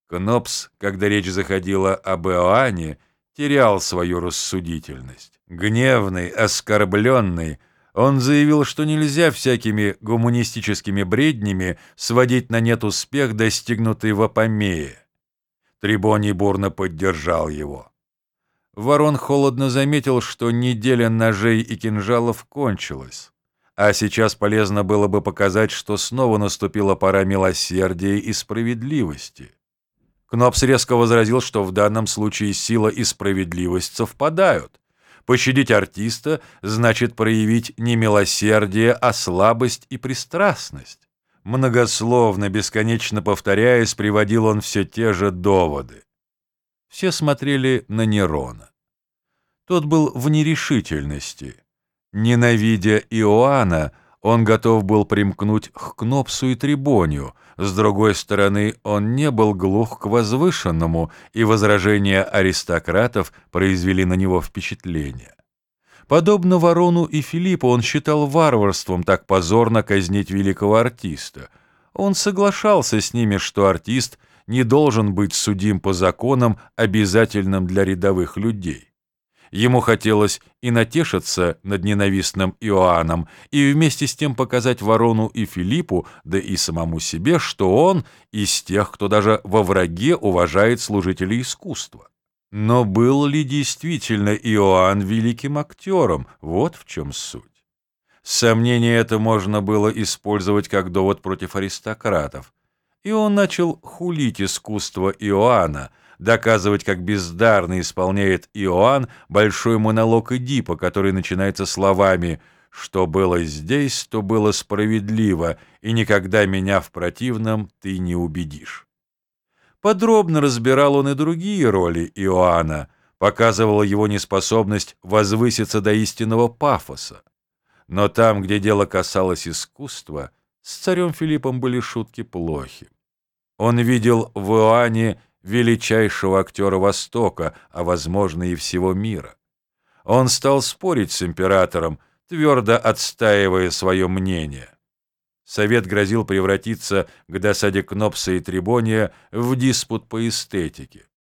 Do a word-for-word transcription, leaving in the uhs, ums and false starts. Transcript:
Кнопс, когда речь заходила об Иоанне, терял свою рассудительность. Гневный, оскорбленный, он заявил, что нельзя всякими гуманистическими бреднями сводить на нет успех, достигнутый в Апамее. Трибоний бурно поддержал его. Ворон холодно заметил, что неделя ножей и кинжалов кончилась, а сейчас полезно было бы показать, что снова наступила пора милосердия и справедливости. Кнопс резко возразил, что в данном случае сила и справедливость совпадают. Пощадить артиста значит проявить не милосердие, а слабость и пристрастность. Многословно, бесконечно повторяясь, приводил он все те же доводы. Все смотрели на Нерона. Тот был в нерешительности. Ненавидя Иоанна, он готов был примкнуть к Кнопсу и Трибонию. С другой стороны, он не был глух к возвышенному, и возражения аристократов произвели на него впечатление. Подобно Ворону и Филиппу, он считал варварством так позорно казнить великого артиста. Он соглашался с ними, что артист не должен быть судим по законам, обязательным для рядовых людей. Ему хотелось и натешиться над ненавистным Иоанном, и вместе с тем показать Ворону и Филиппу, да и самому себе, что он из тех, кто даже во враге уважает служителей искусства. Но был ли действительно Иоанн великим актером? Вот в чем суть. Сомнение это можно было использовать как довод против аристократов. И он начал хулить искусство Иоанна, доказывать, как бездарно исполняет Иоанн большой монолог Эдипа, который начинается словами «Что было здесь, то было справедливо, и никогда меня в противном ты не убедишь». Подробно разбирал он и другие роли Иоанна, показывал его неспособность возвыситься до истинного пафоса. Но там, где дело касалось искусства, с царем Филиппом были шутки плохи. Он видел в Иоанне величайшего актера Востока, а, возможно, и всего мира. Он стал спорить с императором, твердо отстаивая свое мнение. Совет грозил превратиться к досаде Кнопса и Трибония в диспут по эстетике.